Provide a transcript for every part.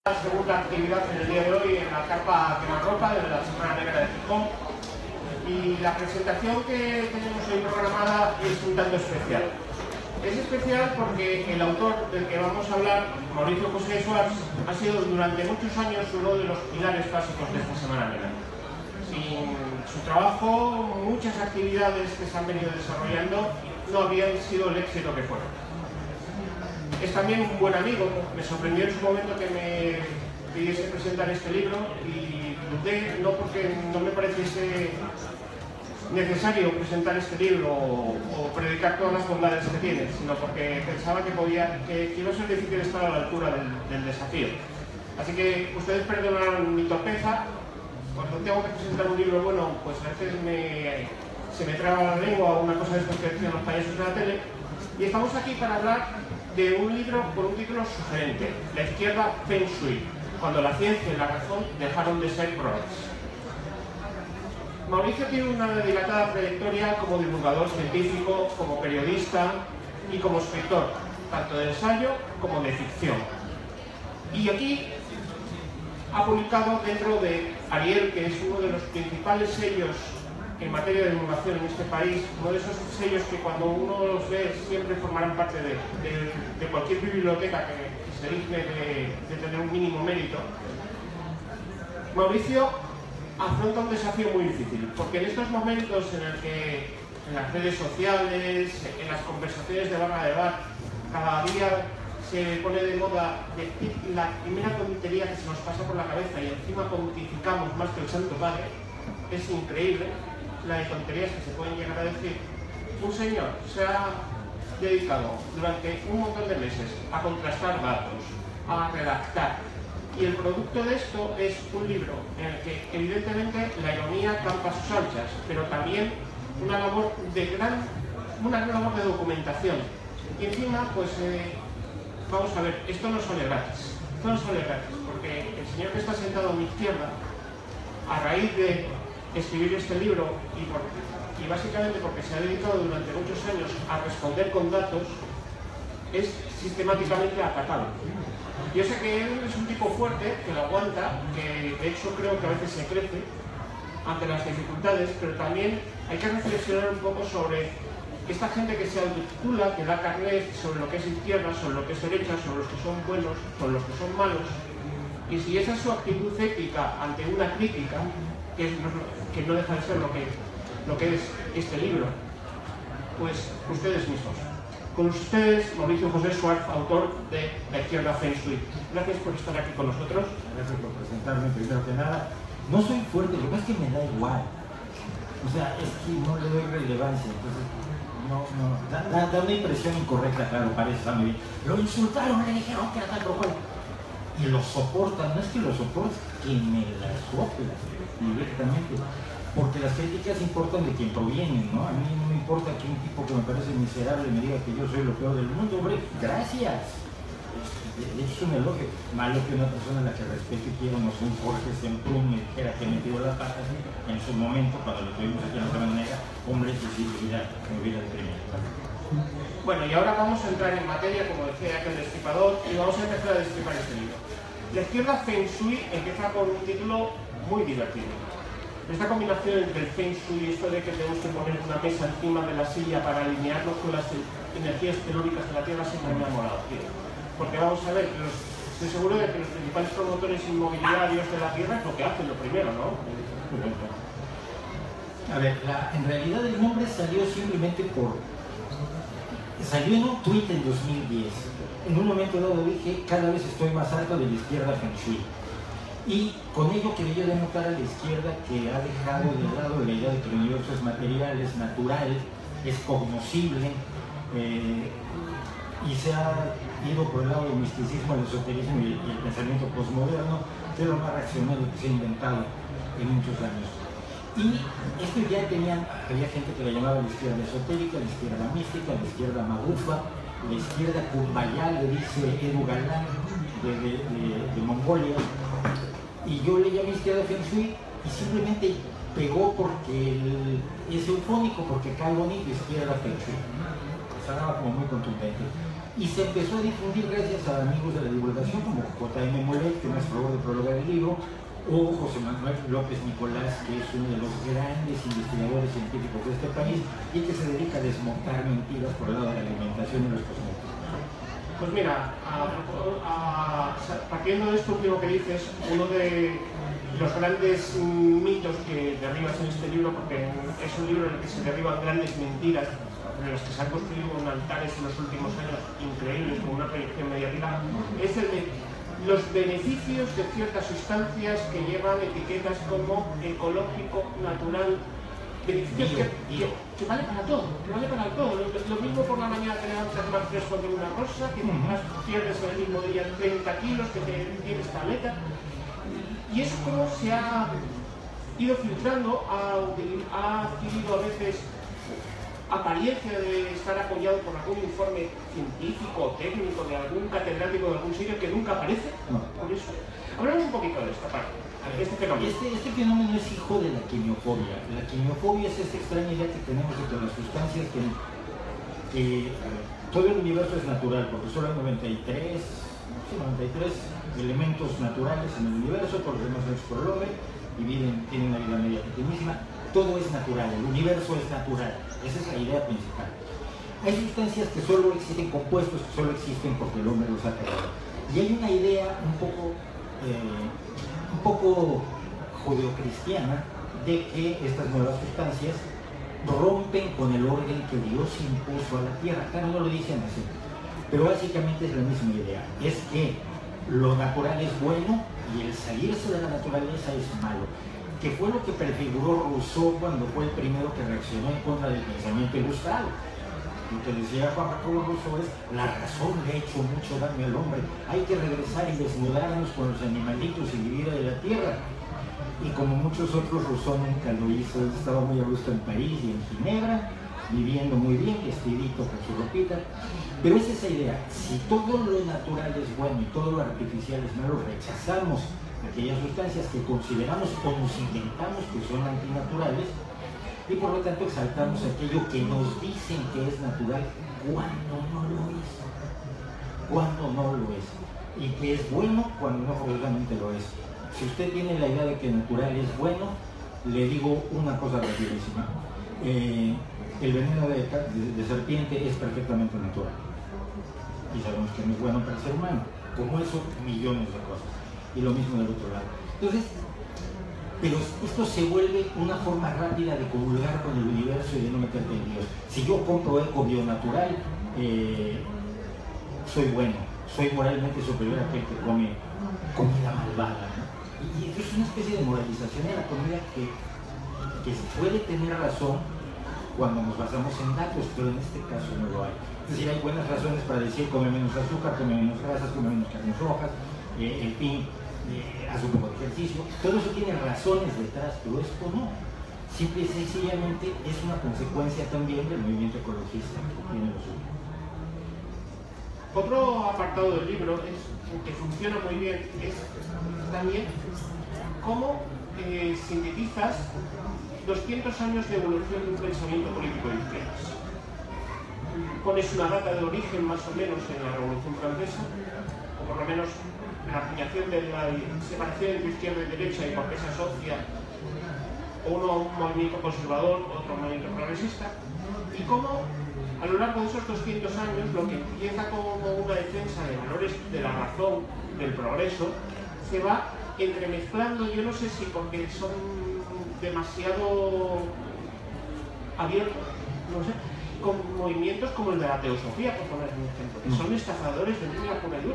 La segunda actividad en el día de hoy en la carpa quemarropa de la Semana Negra de Gijón, y la presentación que tenemos hoy programada es un tanto especial. Es especial porque el autor del que vamos a hablar, Mauricio José Schwartz, ha sido durante muchos años uno de los pilares básicos de esta Semana Negra. Sin su trabajo, muchas actividades que se han venido desarrollando no habrían sido el éxito que fueron. Es también un buen amigo. Me sorprendió en su momento que me pidiese presentar este libro y dudé, no porque no me pareciese necesario presentar este libro o predicar todas las bondades que tiene, sino porque pensaba que iba a ser difícil estar a la altura del desafío. Así que ustedes perdonarán mi torpeza. Cuando tengo que presentar un libro bueno, pues a veces se me traba la lengua o una cosa de estas que decían los payasos de la tele. Y estamos aquí para hablar de un libro con un título sugerente: La izquierda Feng Shui, cuando la ciencia y la razón dejaron de ser bromas. Mauricio tiene una dilatada trayectoria como divulgador científico, como periodista y como escritor, tanto de ensayo como de ficción. Y aquí ha publicado dentro de Ariel, que es uno de los principales sellos en materia de divulgación en este país, uno de esos sellos que cuando uno los ve siempre formarán parte de cualquier biblioteca que se digne de tener un mínimo mérito. Mauricio afronta un desafío muy difícil, porque en estos momentos en el que en las redes sociales, en las conversaciones de bar a de bar, cada día se pone de moda decir la primera tontería que se nos pasa por la cabeza y encima pontificamos más que el Santo Padre, es increíble la de tonterías que se pueden llegar a decir. Un señor se ha dedicado durante un montón de meses a contrastar datos, a redactar, y el producto de esto es un libro en el que evidentemente la ironía campa a sus anchas, pero también una labor de documentación. Y encima, pues vamos a ver, esto no sale gratis. Esto no sale gratis, porque el señor que está sentado a mi izquierda, a raíz de escribir este libro y básicamente porque se ha dedicado durante muchos años a responder con datos, es sistemáticamente atacado. Yo sé que él es un tipo fuerte, que lo aguanta, que de hecho creo que a veces se crece ante las dificultades, pero también hay que reflexionar un poco sobre esta gente que se autotitula, que da carnet sobre lo que es izquierda, sobre lo que es derecha, sobre los que son buenos, sobre los que son malos, y si esa es su actitud ética ante una crítica, que no deja de ser lo que es este libro, pues ustedes mismos. Con ustedes, Mauricio José Schwartz, autor de La izquierda Feng Shui. Gracias por estar aquí con nosotros. Gracias por presentarme, primero que nada. No soy fuerte, lo que pasa es que me da igual. O sea, es que no le doy relevancia, entonces da una impresión incorrecta, claro, parece, está muy bien. Lo insultaron, le dijeron que era tal cual. Y lo soportan, no es que lo soporten, que me la soplan directamente. Porque las críticas importan de quien provienen, ¿no? A mí no me importa que un tipo que me parece miserable me diga que yo soy lo peor del mundo, hombre, gracias. Es un elogio. Malo que una persona a la que respeto y quiero, no sé, un Jorge Semprún me dijera que me tiró las patas en su momento, cuando lo tuvimos aquí en la Semana Negra, hombre, que sí, me hubiera deprimido. Bueno, y ahora vamos a entrar en materia, como decía aquel destripador, y vamos a empezar a destripar este libro. La izquierda Feng Shui empieza con un título muy divertido. Esta combinación entre el Feng Shui y esto de que tenemos que poner una mesa encima de la silla para alinearnos con las energías telúricas de la Tierra siempre me ha molado, tío. Porque vamos a ver, estoy seguro de que los principales promotores inmobiliarios de la Tierra es lo que hacen, lo primero, ¿no? A ver, en realidad el nombre salió simplemente salió en un tweet en 2010. En un momento dado dije, cada vez estoy más harto de la izquierda Feng Shui. Y con ello quería denotar a la izquierda que ha dejado de lado la idea de que el universo es material, es natural, es cognoscible, y se ha ido por el lado del misticismo, el esoterismo y el pensamiento postmoderno, que es lo más reaccionario que se ha inventado en muchos años. Y esto ya había gente que la llamaba la izquierda esotérica, la izquierda mística, la izquierda magufa, la izquierda kumbaya, le dice Edu Galán de Mongolia. Y yo le llamé izquierda Feng Shui y simplemente pegó porque es eufónico, porque cae bonito, izquierda Feng Shui. Sonaba como muy contundente. Y se empezó a difundir gracias a amigos de la divulgación como J.M. Mollet, que nos probó de prologar el libro, o José Manuel López Nicolás, que es uno de los grandes investigadores científicos de este país y que se dedica a desmontar mentiras por el lado de la alimentación y los cosméticos. Pues mira, partiendo de esto último que dices, uno de los grandes mitos que derribas en este libro, porque es un libro en el que se derriban grandes mentiras, en los que se han construido altares en los últimos años increíbles, con una proyección mediática, es el de los beneficios de ciertas sustancias que llevan etiquetas como ecológico, natural, beneficios que vale para todo, Lo mismo por la mañana te levantas más fresco de una rosa, que pierdes en el mismo día 30 kilos, que tienes tableta. Y eso como se ha ido filtrando, ha adquirido a veces apariencia de estar apoyado por algún informe científico o técnico de algún catedrático de algún sitio que nunca aparece. Por eso, hablamos un poquito de esta parte, de este fenómeno. Este fenómeno es hijo de la quimiofobia. La quimiofobia es esta extraña idea que tenemos de que las sustancias que todo el universo es natural, porque solo hay 93 elementos naturales en el universo, todos los demás hechos por el hombre, y tienen una vida media pequeñísima. Todo es natural, el universo es natural. Esa es la idea principal. Hay sustancias que solo existen, compuestos que solo existen porque el hombre los ha creado. Y hay una idea un poco judeocristiana de que estas nuevas sustancias rompen con el orden que Dios impuso a la tierra. Claro, no lo dicen así, pero básicamente es la misma idea. Es que lo natural es bueno y el salirse de la naturaleza es malo, que fue lo que prefiguró Rousseau cuando fue el primero que reaccionó en contra del pensamiento ilustrado. Lo que decía Juan Jacobo Rousseau es: la razón le ha hecho mucho daño al hombre, hay que regresar y desnudarnos con los animalitos y vivir de la tierra. Y como muchos otros, Rousseau nunca lo hizo. Él estaba muy a gusto en París y en Ginebra, viviendo muy bien, vestidito con su ropita. Pero es esa idea: si todo lo natural es bueno y todo lo artificial es malo, rechazamos aquellas sustancias que consideramos o nos inventamos que son antinaturales, y por lo tanto exaltamos aquello que nos dicen que es natural cuando no lo es, y que es bueno cuando no forzosamente lo es. Si usted tiene la idea de que natural es bueno, le digo una cosa rapidísima: el veneno de serpiente es perfectamente natural y sabemos que no es bueno para el ser humano, como eso millones de cosas. Y lo mismo del otro lado. Entonces, pero esto se vuelve una forma rápida de comulgar con el universo y de no meterte en Dios. Si yo compro eco bionatural, soy bueno, soy moralmente superior a aquel que come comida malvada, ¿no? Y es una especie de moralización de la comida que puede tener razón cuando nos basamos en datos, pero en este caso no lo hay. Es decir, hay buenas razones para decir: come menos azúcar, come menos grasas, come menos carnes rojas, en fin, haz un poco de ejercicio. Todo eso tiene razones detrás, pero esto no. Simple y sencillamente es una consecuencia también del movimiento ecologista que tiene lo suyo. Otro apartado del libro que funciona muy bien es también cómo sintetizas 200 años de evolución de un pensamiento político de izquierdas. Pones una data de origen más o menos en la Revolución Francesa, o por lo menos la acuñación de la separación entre izquierda y derecha y por qué se asocia uno a un movimiento conservador, otro a un movimiento progresista, y cómo a lo largo de esos 200 años lo que empieza como una defensa de valores de la razón, del progreso, se va entremezclando, yo no sé si porque son demasiado abiertos, no sé, con movimientos como el de la teosofía, por poner un ejemplo, que son estafadores de una pura y dura.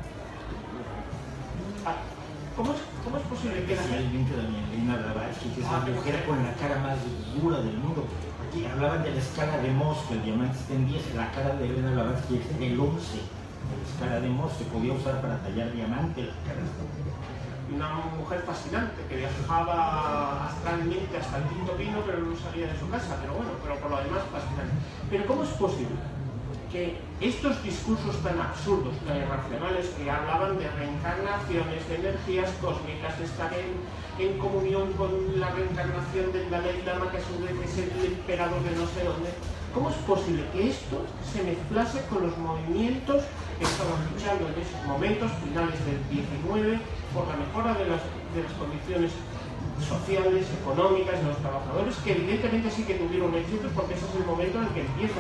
¿Cómo es posible que Sí, el vínculo de Elena Blavatsky, que es la mujer con la cara más dura del mundo? Aquí hablaban de la escala de Mohs, que el diamante está en 10, la cara de Elena Blavatsky es en el 11. La escala de Mohs se podía usar para tallar diamante, la cara está. Una mujer fascinante que viajaba astralmente hasta el quinto pino, pero no salía de su casa, pero bueno, pero por lo demás fascinante. Pero ¿cómo es posible que estos discursos tan absurdos, tan irracionales, que hablaban de reencarnaciones, de energías cósmicas, de estar en comunión con la reencarnación del Dalai Lama, que a su vez es el emperador de no sé dónde, ¿Cómo es posible que esto se mezclase con los movimientos que estaban luchando en esos momentos, finales del 19, por la mejora de las condiciones sociales, económicas de los trabajadores, que evidentemente sí que tuvieron éxito, porque ese es el momento en el que empieza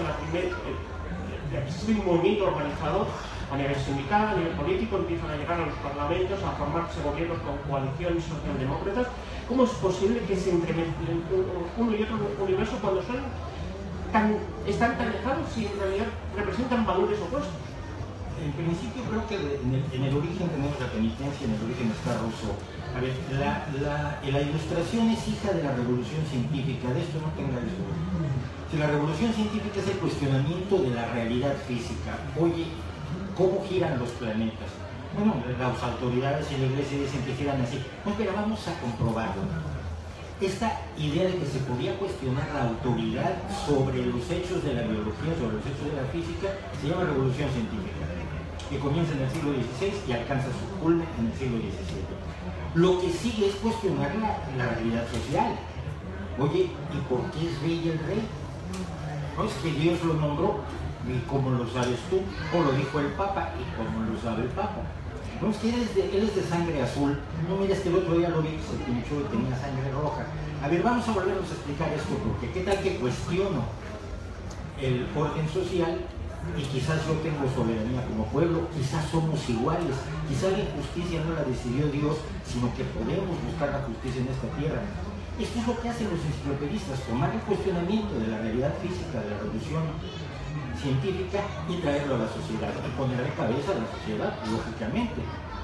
existe un movimiento organizado a nivel sindical, a nivel político, empiezan a llegar a los parlamentos, a formarse gobiernos con coaliciones socialdemócratas? ¿Cómo es posible que se entremezclen uno y otro universo cuando están tan lejanos y en realidad representan valores opuestos? En principio creo que en el origen tenemos la penitencia, en el origen está Rousseau. A ver, la ilustración es hija de la revolución científica, de esto no tenga duda. Si la revolución científica es el cuestionamiento de la realidad física, oye, ¿cómo giran los planetas? Bueno, las autoridades y la iglesia dicen que giran así. No, pero vamos a comprobarlo. Esta idea de que se podía cuestionar la autoridad sobre los hechos de la biología, sobre los hechos de la física, se llama revolución científica, que comienza en el siglo XVI y alcanza su culmen en el siglo XVII. Lo que sigue es cuestionar la realidad social. Oye, ¿y por qué es rey el rey? No es que Dios lo nombró, y como lo sabes tú, o lo dijo el Papa, y como lo sabe el Papa. No, es que él es de sangre azul. No, mira, es que el otro día lo vi, se pinchó y tenía sangre roja. A ver, vamos a volvernos a explicar esto, porque ¿qué tal que cuestiono el orden social y quizás yo tengo soberanía como pueblo, quizás somos iguales, quizás la injusticia no la decidió Dios, sino que podemos buscar la justicia en esta tierra? Esto es lo que hacen los enciclopedistas, tomar el cuestionamiento de la realidad física, de la revolución científica y traerlo a la sociedad y ponerle cabeza a la sociedad, lógicamente.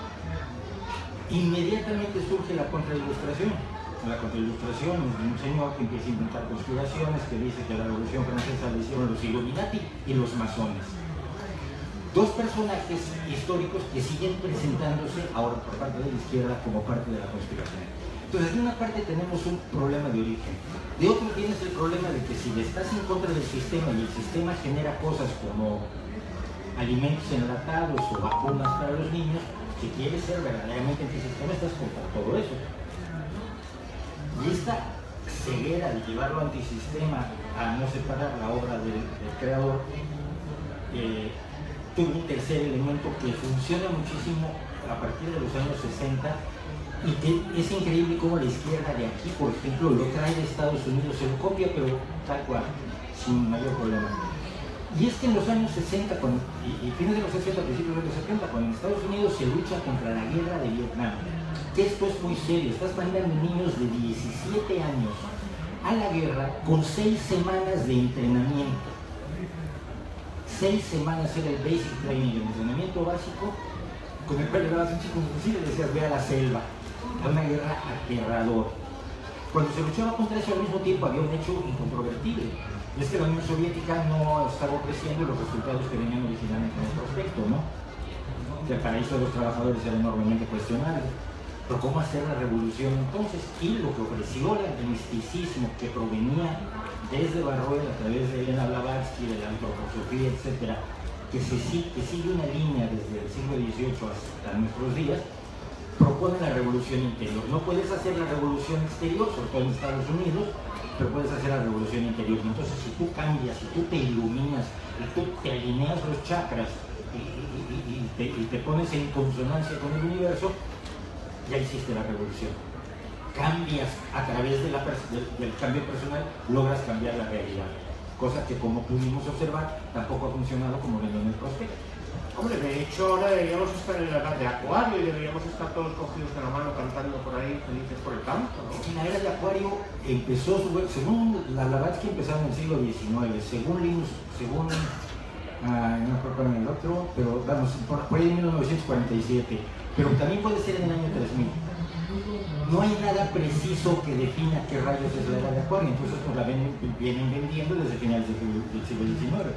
Inmediatamente surge la contrailustración. La contrailustración es de un señor que empieza a inventar conspiraciones, que dice que la Revolución Francesa la hicieron los Illuminati y los masones. Dos personajes históricos que siguen presentándose ahora por parte de la izquierda como parte de la conspiración. Entonces, de una parte tenemos un problema de origen, de otro tienes el problema de que si estás en contra del sistema y el sistema genera cosas como alimentos enlatados o vacunas para los niños, si quieres ser verdaderamente antisistema, estás contra todo eso. Y esta ceguera de llevarlo antisistema a no separar la obra del creador, tuvo un tercer elemento que funciona muchísimo a partir de los años 60 y que es increíble cómo la izquierda de aquí, por ejemplo, lo trae de Estados Unidos, se lo copia, pero tal cual, sin mayor problema. Y es que en los años 60 y fines de los 60, principios de los 70, cuando en Estados Unidos se lucha contra la guerra de Vietnam, que esto es muy serio, estás mandando niños de 17 años a la guerra con 6 semanas de entrenamiento. 6 semanas era el basic training, el entrenamiento básico, con el cual le dabas un chico un fusil y le decías, ve a la selva. Era una guerra aterradora. Cuando se luchaba contra eso, al mismo tiempo había un hecho incontrovertible. Y es que la Unión Soviética no estaba ofreciendo los resultados que venían originalmente en el prospecto, ¿no? Que el paraíso de los trabajadores era enormemente cuestionable. Pero ¿cómo hacer la revolución entonces? Y lo que ofreció el misticismo que provenía desde Barruel a través de Elena Blavatsky, de la antroposofía, etc., que sigue una línea desde el siglo XVIII hasta nuestros días, propone la revolución interior. No puedes hacer la revolución exterior, sobre todo en Estados Unidos, pero puedes hacer la revolución interior. Entonces, si tú cambias, si tú te iluminas, y tú te alineas los chakras y te pones en consonancia con el universo, ya hiciste la revolución. Cambias a través del cambio personal, logras cambiar la realidad. Cosa que, como pudimos observar, tampoco ha funcionado como venía en el prospecto. Hombre, de hecho ahora deberíamos estar en la edad de Acuario y deberíamos estar todos cogidos de la mano cantando por ahí felices por el campo, ¿no? En la era de Acuario empezó, según la Blavatsky empezó en el siglo XIX, según Linus, no me acuerdo en el otro, pero vamos, por ahí en 1947, pero también puede ser en el año 3000. No hay nada preciso que defina qué rayos es la era de Acuario, entonces nos la vienen vendiendo desde finales del siglo XIX.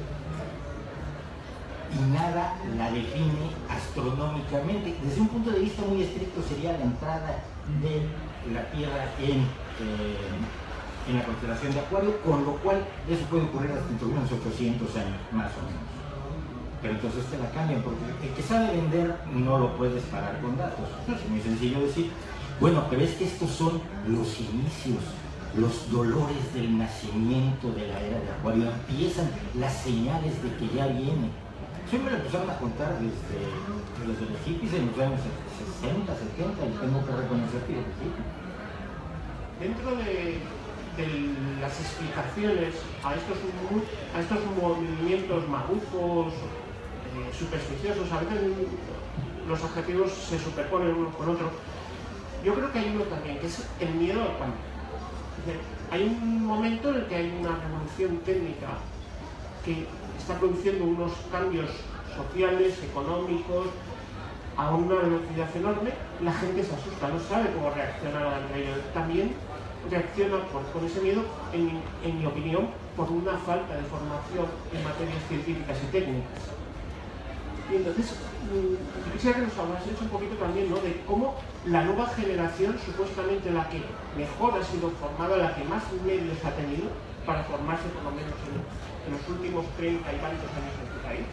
Y nada la define astronómicamente. Desde un punto de vista muy estricto sería la entrada de la Tierra en la constelación de Acuario, con lo cual eso puede ocurrir hasta dentro de unos 800 años, más o menos. Pero entonces te la cambian, porque el que sabe vender no lo puedes parar con datos. Es muy sencillo decir, bueno, pero es que estos son los inicios los dolores del nacimiento de la era de Acuario, empiezan las señales de que ya viene. Eso me lo empezaron a contar desde los hippies en los años 60, 70, y tengo que reconocer que es hippie. Dentro de las explicaciones a estos movimientos magufos, supersticiosos, a veces los objetivos se superponen unos con otros. Yo creo que hay uno también, que es el miedo al cambio. Hay un momento en el que hay una revolución técnica que está produciendo unos cambios sociales, económicos, a una velocidad enorme. La gente se asusta, no sabe cómo reaccionar ante ello. También reacciona con ese miedo, en mi opinión, por una falta de formación en materias científicas y técnicas. Y entonces, yo quisiera que nos hablases un poquito también, ¿no?, de cómo la nueva generación, supuestamente la que mejor ha sido formada, la que más medios ha tenido para formarse, por lo menos en los últimos 30 y tantos años en este país.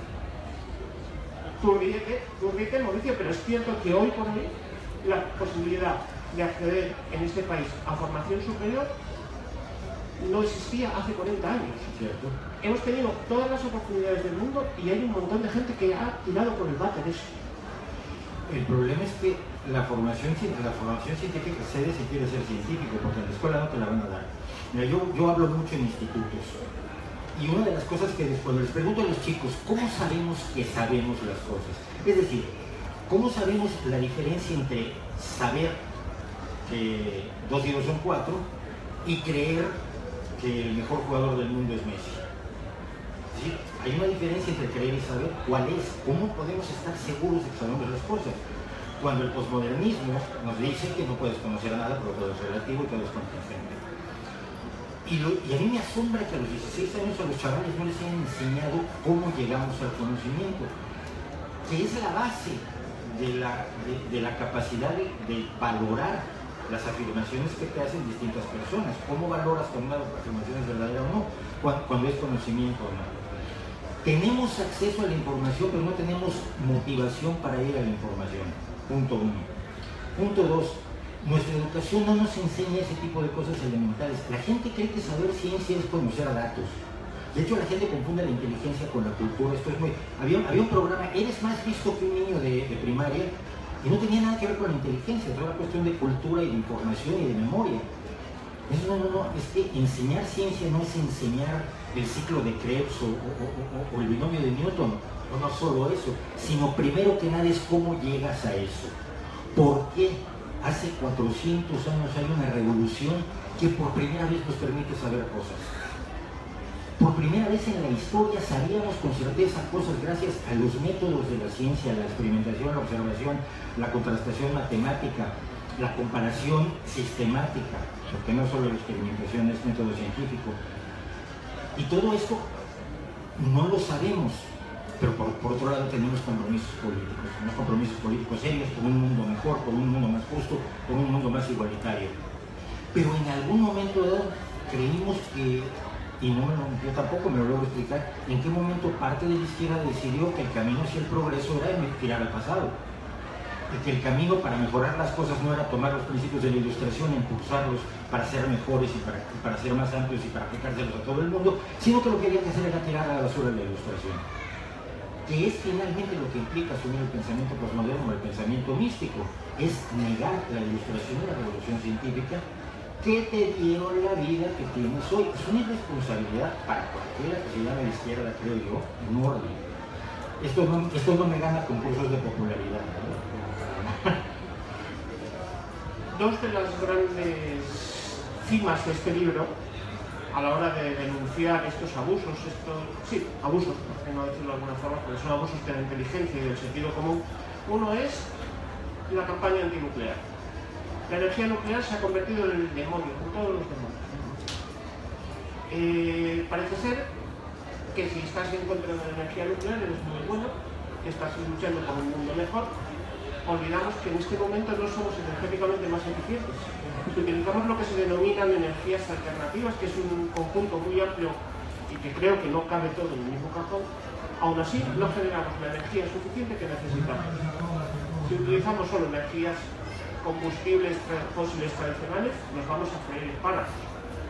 Tú ríete, Mauricio, pero es cierto que hoy por hoy la posibilidad de acceder en este país a formación superior no existía hace 40 años. ¿Cierto? Hemos tenido todas las oportunidades del mundo y hay un montón de gente que ha tirado por el váter eso. El problema es que la formación científica cede si quiere ser científico, porque en la escuela no te la van a dar. Mira, yo hablo mucho en institutos, y una de las cosas que cuando les pregunto a los chicos, ¿cómo sabemos que sabemos las cosas? Es decir, ¿cómo sabemos la diferencia entre saber que 2 y 2 son 4 y creer que el mejor jugador del mundo es Messi? ¿Sí? Hay una diferencia entre creer y saber. ¿Cuál es? ¿Cómo podemos estar seguros de que sabemos las cosas? Cuando el posmodernismo nos dice que no puedes conocer nada, pero todo es relativo y todo es contingente. Y a mí me asombra que a los 16 años a los chavales no les hayan enseñado cómo llegamos al conocimiento, que es la base de la capacidad de valorar las afirmaciones que te hacen distintas personas. ¿Cómo valoras cuando una afirmación es verdadera o no? Cuando es conocimiento o no. Tenemos acceso a la información, pero no tenemos motivación para ir a la información. Punto 1. Punto 2. Nuestra educación no nos enseña ese tipo de cosas elementales. La gente cree que saber ciencia es conocer datos. De hecho, la gente confunde la inteligencia con la cultura. Esto es muy... Había un programa, eres más visto que un niño de primaria, y no tenía nada que ver con la inteligencia, era una cuestión de cultura y de información y de memoria. Eso no, es que enseñar ciencia no es enseñar el ciclo de Krebs o el binomio de Newton, no solo eso, sino primero que nada es cómo llegas a eso. ¿Por qué? Hace 400 años hay una revolución que por primera vez nos permite saber cosas. Por primera vez en la historia sabíamos con certeza cosas gracias a los métodos de la ciencia, la experimentación, la observación, la contrastación matemática, la comparación sistemática, porque no solo la experimentación es método científico. Y todo esto no lo sabemos, pero por otro lado tenemos compromisos políticos serios por un mundo mejor, por un mundo más justo, por un mundo más igualitario. Pero en algún momento dado creímos que, y yo tampoco me lo logro explicar, en qué momento parte de la izquierda decidió que el camino hacia el progreso era mirar al pasado. Y que el camino para mejorar las cosas no era tomar los principios de la ilustración e impulsarlos para ser mejores y para ser más amplios y para aplicárselos a todo el mundo, sino que lo que había que hacer era tirar a la basura la ilustración. Que es finalmente lo que implica asumir el pensamiento posmoderno o el pensamiento místico, es negar la ilustración de la revolución científica que te dieron la vida que tienes hoy. Es una irresponsabilidad para cualquiera que se llame de izquierda, creo yo, enorme. Esto no me gana concursos de popularidad, ¿no? Dos de las grandes cimas de este libro, a la hora de denunciar estos abusos, abusos, por no decirlo de alguna forma, porque son abusos de la inteligencia y del sentido común. Uno es la campaña antinuclear. La energía nuclear se ha convertido en el demonio, en todos los demonios. Parece ser que si estás en contra de la energía nuclear eres muy bueno, que estás luchando por un mundo mejor. Olvidamos que en este momento no somos energéticamente más eficientes. Utilizamos lo que se denominan energías alternativas, que es un conjunto muy amplio y que creo que no cabe todo en el mismo cajón. Aún así, no generamos la energía suficiente que necesitamos. Si utilizamos solo energías combustibles fósiles tradicionales, nos vamos a freír para.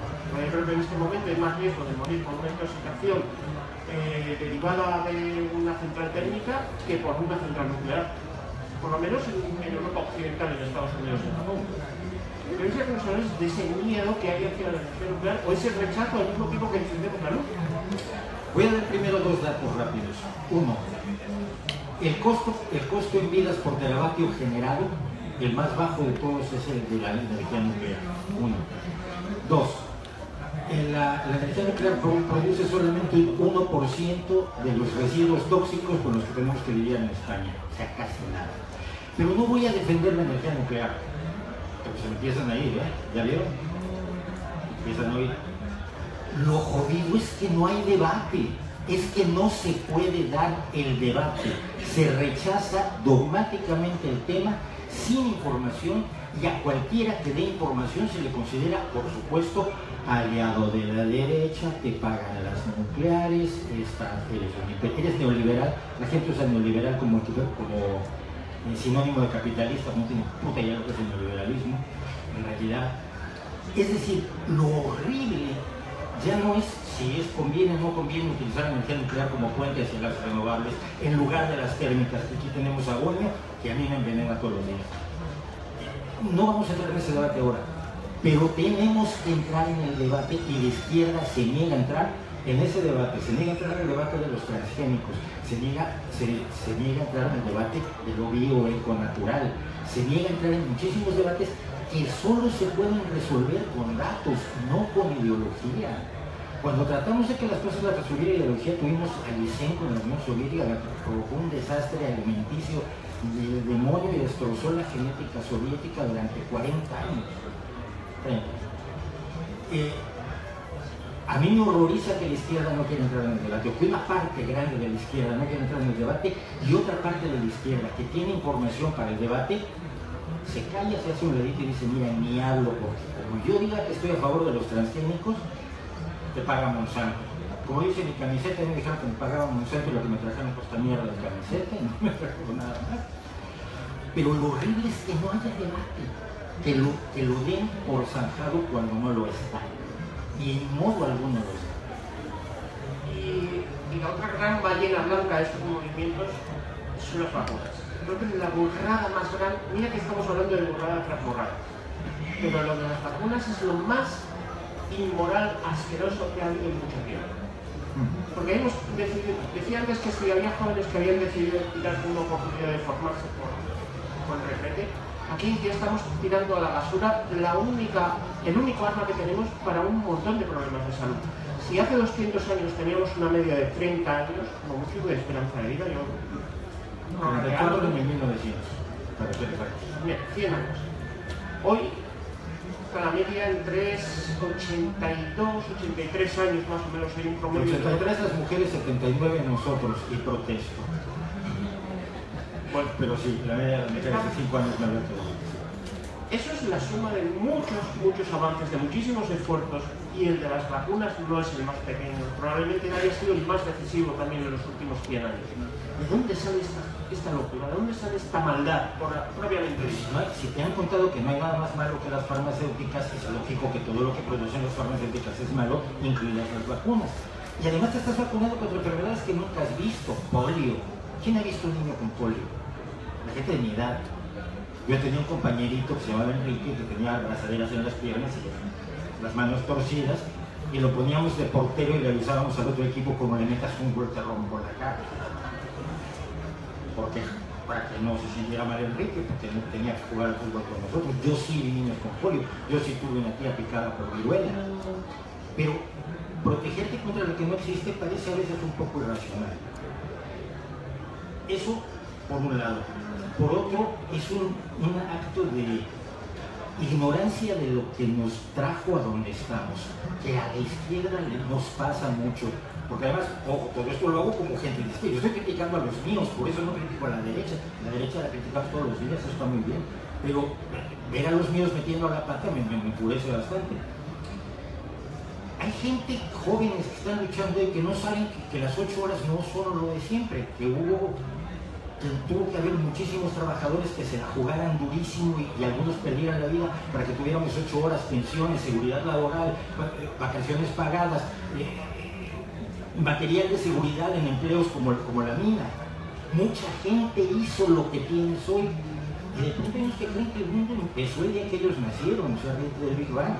Yo creo que en este momento hay más riesgo de morir por una intoxicación derivada de una central térmica que por una central nuclear, por lo menos en Europa Occidental, en Estados Unidos y en Japón. Pero esa conclusión es de ese miedo que hay hacia la energía nuclear o ese rechazo al mismo tiempo que encendemos la luz. Voy a dar primero dos datos rápidos. Uno, el costo en vidas por teravatio generado, el más bajo de todos es el de la energía nuclear. Uno. Dos, la energía nuclear produce solamente un 1% de los residuos tóxicos con los que tenemos que lidiar en España, o sea, casi nada. Pero no voy a defender la energía nuclear, porque se me empiezan a ir, ¿ya vieron? Empiezan a oír. Lo jodido es que no hay debate, es que no se puede dar el debate, se rechaza dogmáticamente el tema sin información y a cualquiera que dé información se le considera, por supuesto, aliado de la derecha, te pagan las nucleares, eres neoliberal, la gente usa neoliberal como sinónimo de capitalista, no tiene puta idea de lo que es el neoliberalismo, en realidad. Es decir, lo horrible ya no es si conviene o no conviene utilizar la energía nuclear como puente hacia las renovables en lugar de las térmicas, que aquí tenemos agonio, que a mí me envenena todos los días. No vamos a entrar en ese debate ahora, pero tenemos que entrar en el debate y la izquierda se niega a entrar en ese debate, se niega a entrar en el debate de los transgénicos, se niega a entrar en el debate de lo bioeconatural, se niega a entrar en muchísimos debates que solo se pueden resolver con datos, no con ideología. Cuando tratamos de que las cosas las resolviera ideología, tuvimos a Lysenko en la Unión Soviética, que provocó un desastre alimenticio del demonio y destrozó la genética soviética durante 40 años. A mí me horroriza que la izquierda no quiera entrar en el debate, o que una parte grande de la izquierda no quiera entrar en el debate y otra parte de la izquierda que tiene información para el debate se calla, se hace un ladito y dice, mira, ni hablo, porque como yo diga que estoy a favor de los transgénicos, te paga Monsanto. Como dice mi camiseta, me dijeron que me pagaba Monsanto y lo que me trajeron fue esta mierda de camiseta y no me trajo nada más. Pero lo horrible es que no haya debate, que lo den por zanjado cuando no lo está. Y en modo alguno lo está. Y la otra gran ballena blanca de estos movimientos son las vacunas. Creo que la burrada más grande, mira que estamos hablando de burrada tras burrada, pero lo de las vacunas es lo más inmoral, asqueroso que ha habido en mucho tiempo. Porque hemos decidido, decía antes que si había jóvenes que habían decidido tirar una oportunidad de formarse por el retrete, aquí ya estamos tirando a la basura el único arma que tenemos para un montón de problemas de salud. Si hace 200 años teníamos una media de 30 años, como mucho de esperanza de vida, yo... No, recuerdo en 1900, para ser exacto. 100 años. Hoy la media entre 82, 83 años más o menos, hay un promedio. 83 las mujeres, 79 nosotros, y protesto. Bueno, pero sí, la media de las mujeres de 5 años me había quedado. Eso es la suma de muchos avances, de muchísimos esfuerzos, y el de las vacunas no es el más pequeño. Probablemente haya sido el más decisivo también en los últimos 100 años. ¿De dónde sale esta locura? ¿De dónde sale esta maldad? Propiamente dicho. Si te han contado que no hay nada más malo que las farmacéuticas, es lógico que todo lo que producen las farmacéuticas es malo, incluidas las vacunas. Y además te estás vacunando contra enfermedades que nunca has visto. Polio. ¿Quién ha visto un niño con polio? La gente de mi edad. Yo tenía un compañerito que se llamaba Enrique, que tenía abrazaderas en las piernas y las manos torcidas, y lo poníamos de portero y le avisábamos al otro equipo como le metas un gol te rompo la cara. Porque para que no se sintiera mal Enrique, porque no tenía que jugar al fútbol con nosotros. Yo sí vi niños con polio, yo sí tuve una tía picada por viruela. Pero protegerte contra lo que no existe parece a veces un poco irracional. Eso por un lado. Por otro, es un acto de ignorancia de lo que nos trajo a donde estamos, que a la izquierda nos pasa mucho. Porque además, ojo, todo esto lo hago como gente de izquierda. Yo estoy criticando a los míos, por eso no critico a la derecha. La derecha la criticamos todos los días, eso está muy bien. Pero ver a los míos metiendo a la pata me enfurece bastante. Hay gente, jóvenes que están luchando y que no saben que las 8 horas no son lo de siempre, que que tuvo que haber muchísimos trabajadores que se la jugaran durísimo y algunos perdieran la vida para que tuviéramos 8 horas, pensiones, seguridad laboral, vacaciones pagadas, material de seguridad en empleos como la mina. Mucha gente hizo lo que tienes hoy. Y de pronto vemos que creen que el mundo empezó el día que ellos nacieron, o sea, del Big Bang.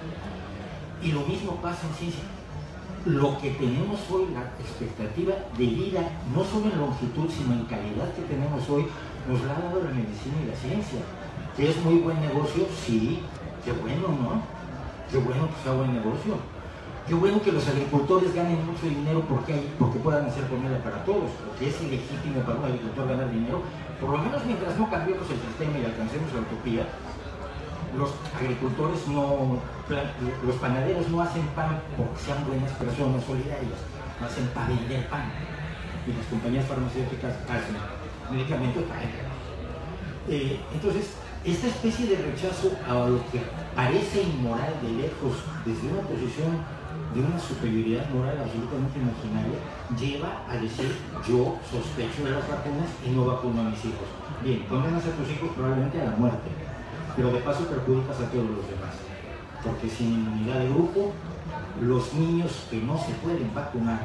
Y lo mismo pasa en ciencia. Lo que tenemos hoy, la expectativa de vida, no solo en longitud, sino en calidad que tenemos hoy, nos la ha dado la medicina y la ciencia. ¿Que es muy buen negocio? Sí. Qué bueno, ¿no? Qué bueno que sea buen negocio. Qué bueno que los agricultores ganen mucho dinero porque puedan hacer comida para todos, porque es ilegítimo para un agricultor ganar dinero. Por lo menos mientras no cambiemos el sistema y alcancemos la utopía, los agricultores los panaderos no hacen pan porque sean buenas personas solidarias, no hacen para vender pan. Y las compañías farmacéuticas hacen medicamentos para vender. Entonces, esta especie de rechazo a lo que parece inmoral de lejos, desde una posición de una superioridad moral absolutamente imaginaria, lleva a decir: yo sospecho de las vacunas y no vacuno a mis hijos. Bien, condenas a tus hijos probablemente a la muerte, pero de paso perjudicas a todos los demás, porque sin inmunidad de grupo, los niños que no se pueden vacunar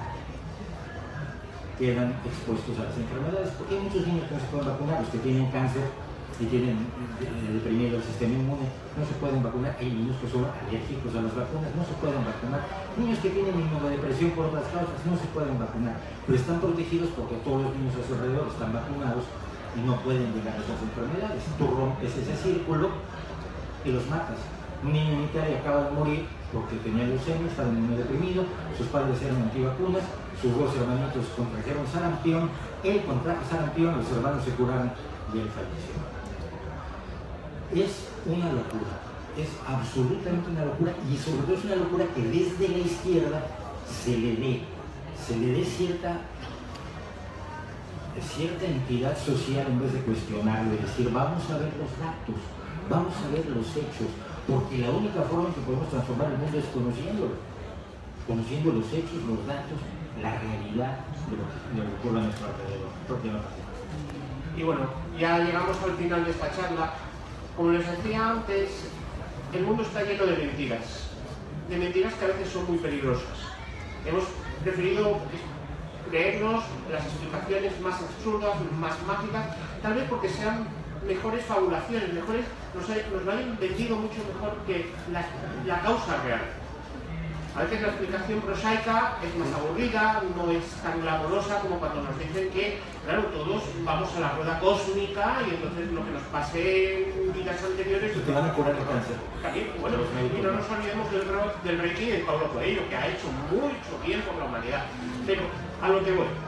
quedan expuestos a las enfermedades, porque hay muchos niños que no se pueden vacunar, los que tienen cáncer y tienen deprimido el sistema inmune, no se pueden vacunar. Hay niños que son alérgicos a las vacunas, no se pueden vacunar. Niños que tienen inmunodepresión por otras causas, no se pueden vacunar, pero están protegidos porque todos los niños a su alrededor están vacunados y no pueden llegar a esas enfermedades. Tú rompes ese círculo y los matas. Un niño en Italia acaba de morir porque tenía leucemia, estaba inmunodeprimido, sus padres eran antivacunas, sus 2 hermanitos contrajeron sarampión, él contrajo sarampión, los hermanos se curaron y él falleció. Es una locura, es absolutamente una locura, y sobre todo es una locura que desde la izquierda se le dé cierta entidad social en vez de cuestionarlo, es decir, vamos a ver los datos, vamos a ver los hechos, porque la única forma en que podemos transformar el mundo es conociendo los hechos, los datos, la realidad de lo que ocurre a nuestro alrededor. Y bueno, ya llegamos al final de esta charla. Como les decía antes, el mundo está lleno de mentiras que a veces son muy peligrosas. Hemos preferido creernos las explicaciones más absurdas, más mágicas, tal vez porque sean mejores fabulaciones, nos lo han vendido mucho mejor que la causa real. A veces la explicación prosaica es más aburrida, no es tan glamorosa como cuando nos dicen que, claro, todos vamos a la rueda cósmica y entonces lo que nos pase en vidas anteriores... Se te van a curar el cáncer. También, bueno, y no nos olvidemos del Reiki y de Paulo Coelho, que ha hecho mucho bien por la humanidad. Pero, a lo que voy,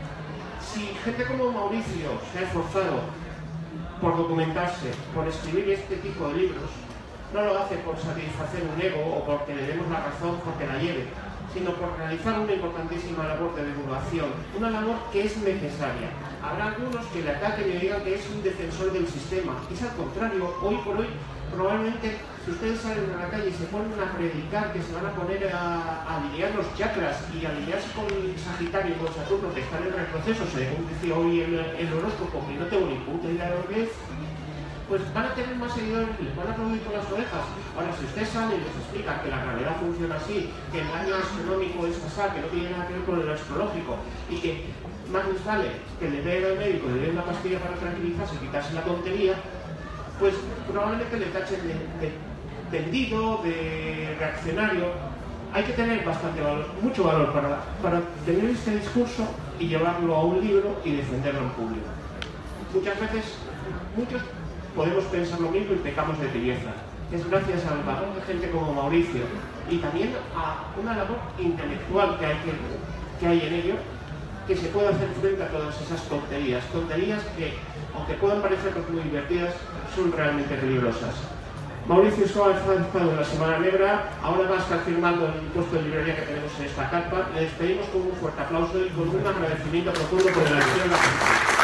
si gente como Mauricio se ha esforzado por documentarse, por escribir este tipo de libros, no lo hace por satisfacer un ego o porque le demos la razón porque la lleve, sino por realizar una importantísima labor de divulgación, una labor que es necesaria. Habrá algunos que le ataquen y digan que es un defensor del sistema. Es al contrario, hoy por hoy, probablemente, si ustedes salen a la calle y se ponen a predicar que se van a poner a alinear los chakras y alinearse con Sagitario y con Saturno, que están en retroceso, según decía hoy el horóscopo, que no tengo ni puta idea de lo que es, pues van a tener más seguidores y les van a aplaudir con las orejas. Ahora, si usted sale y les explica que la gravedad funciona así, que el daño astronómico es así, que no tiene nada que ver con el astrológico, y que más les vale que le dé al médico, le dé una pastilla para tranquilizarse y quitarse la tontería, pues probablemente le tachen de vendido, de reaccionario. Hay que tener bastante valor, mucho valor para tener este discurso y llevarlo a un libro y defenderlo en público. Muchas veces, muchos podemos pensar lo mismo y pecamos de tibieza. Es gracias al valor de gente como Mauricio y también a una labor intelectual que hay en ello, que se puede hacer frente a todas esas tonterías que, aunque puedan parecernos muy divertidas, son realmente peligrosas. Mauricio Suárez ha estado en la Semana Negra, ahora va a estar firmando el puesto de librería que tenemos en esta carpa. Le despedimos con un fuerte aplauso y con un agradecimiento profundo por la elección de la gente.